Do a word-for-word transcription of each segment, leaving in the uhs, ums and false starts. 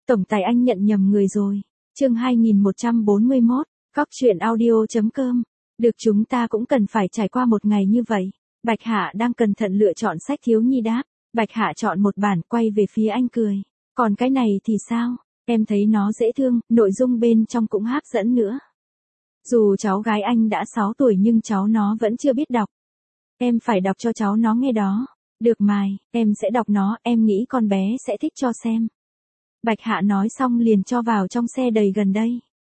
Tổng tài anh nhận nhầm người rồi. Chương hai nghìn một trăm bốn mươi mốt, Cóc truyện audio chấm com. Được, chúng ta cũng cần phải trải qua một ngày như vậy. Bạch Hạ đang cẩn thận lựa chọn sách thiếu nhi đáp. Bạch Hạ chọn một bản, quay về phía anh cười. Còn cái này thì sao? Em thấy nó dễ thương, nội dung bên trong cũng hấp dẫn nữa. Dù cháu gái anh đã sáu tuổi nhưng cháu nó vẫn chưa biết đọc. Em phải đọc cho cháu nó nghe đó. Được Mai, em sẽ đọc nó, em nghĩ con bé sẽ thích cho xem. Bạch Hạ nói xong liền cho vào trong xe đầy gần đây.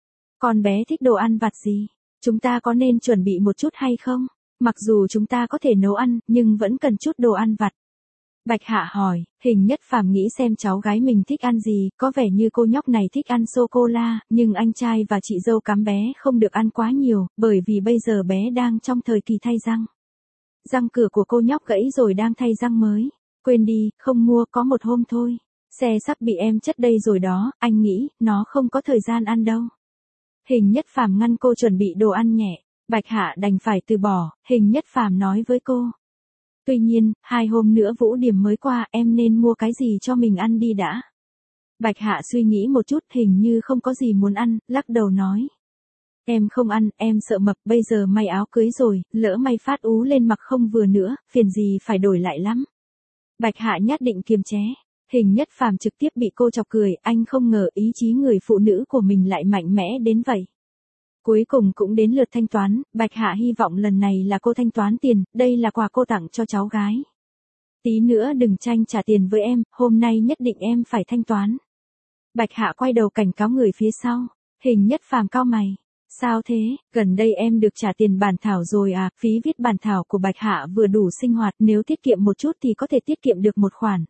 Con bé thích đồ ăn vặt gì? Chúng ta có nên chuẩn bị một chút hay không? Mặc dù chúng ta có thể nấu ăn, nhưng vẫn cần chút đồ ăn vặt. Bạch Hạ hỏi, Hình Nhất Phàm nghĩ xem cháu gái mình thích ăn gì, có vẻ như cô nhóc này thích ăn sô-cô-la, nhưng anh trai và chị dâu cắm bé không được ăn quá nhiều, bởi vì bây giờ bé đang trong thời kỳ thay răng. Răng cửa của cô nhóc gãy rồi đang thay răng mới. Quên đi, không mua, có một hôm thôi. Xe sắp bị em chất đây rồi đó, anh nghĩ, nó không có thời gian ăn đâu. Hình Nhất Phàm ngăn cô chuẩn bị đồ ăn nhẹ. Bạch Hạ đành phải từ bỏ, Hình Nhất Phàm nói với cô. Tuy nhiên, hai hôm nữa Vũ Điểm mới qua, em nên mua cái gì cho mình ăn đi đã. Bạch Hạ suy nghĩ một chút, hình như không có gì muốn ăn, lắc đầu nói. Em không ăn, em sợ mập, bây giờ may áo cưới rồi, lỡ may phát ú lên mặc không vừa nữa, phiền gì phải đổi lại lắm. Bạch Hạ nhất định kiềm chế. Hình Nhất Phàm trực tiếp bị cô chọc cười, anh không ngờ ý chí người phụ nữ của mình lại mạnh mẽ đến vậy. Cuối cùng cũng đến lượt thanh toán, Bạch Hạ hy vọng lần này là cô thanh toán tiền, đây là quà cô tặng cho cháu gái. Tí nữa đừng tranh trả tiền với em, hôm nay nhất định em phải thanh toán. Bạch Hạ quay đầu cảnh cáo người phía sau. Hình Nhất Phàm cau mày. Sao thế, gần đây em được trả tiền bản thảo rồi à, phí viết bản thảo của Bạch Hạ vừa đủ sinh hoạt, nếu tiết kiệm một chút thì có thể tiết kiệm được một khoản.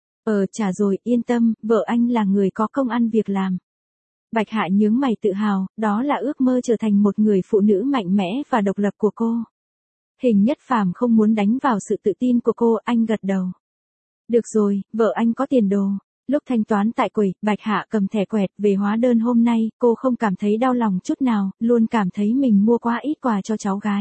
Ờ trả rồi, yên tâm, vợ anh là người có công ăn việc làm. Bạch Hạ nhướng mày tự hào, đó là ước mơ trở thành một người phụ nữ mạnh mẽ và độc lập của cô. Hình Nhất Phàm không muốn đánh vào sự tự tin của cô, anh gật đầu. Được rồi, vợ anh có tiền đồ. Lúc thanh toán tại quầy, Bạch Hạ cầm thẻ quẹt về hóa đơn hôm nay, cô không cảm thấy đau lòng chút nào, luôn cảm thấy mình mua quá ít quà cho cháu gái.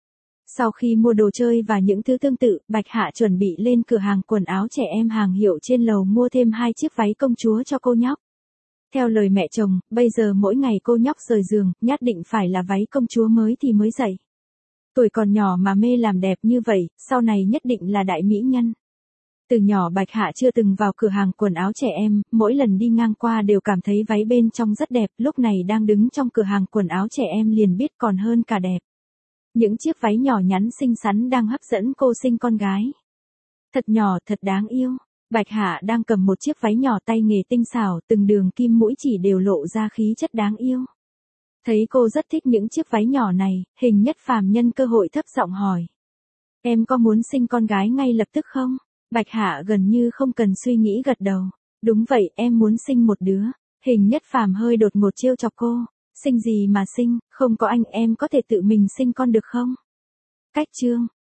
Sau khi mua đồ chơi và những thứ tương tự, Bạch Hạ chuẩn bị lên cửa hàng quần áo trẻ em hàng hiệu trên lầu mua thêm hai chiếc váy công chúa cho cô nhóc. Theo lời mẹ chồng, bây giờ mỗi ngày cô nhóc rời giường, nhất định phải là váy công chúa mới thì mới dậy. Tuổi còn nhỏ mà mê làm đẹp như vậy, sau này nhất định là đại mỹ nhân. Từ nhỏ Bạch Hạ chưa từng vào cửa hàng quần áo trẻ em, mỗi lần đi ngang qua đều cảm thấy váy bên trong rất đẹp, lúc này đang đứng trong cửa hàng quần áo trẻ em liền biết còn hơn cả đẹp. Những chiếc váy nhỏ nhắn xinh xắn đang hấp dẫn cô sinh con gái. Thật nhỏ, thật đáng yêu. Bạch Hạ đang cầm một chiếc váy nhỏ tay nghề tinh xảo, từng đường kim mũi chỉ đều lộ ra khí chất đáng yêu. Thấy cô rất thích những chiếc váy nhỏ này, Hình Nhất Phàm nhân cơ hội thấp giọng hỏi. Em có muốn sinh con gái ngay lập tức không? Bạch Hạ gần như không cần suy nghĩ gật đầu. Đúng vậy, em muốn sinh một đứa. Hình Nhất Phàm hơi đột ngột trêu chọc cô. Sinh gì mà sinh, không có anh em có thể tự mình sinh con được không? Cách chương.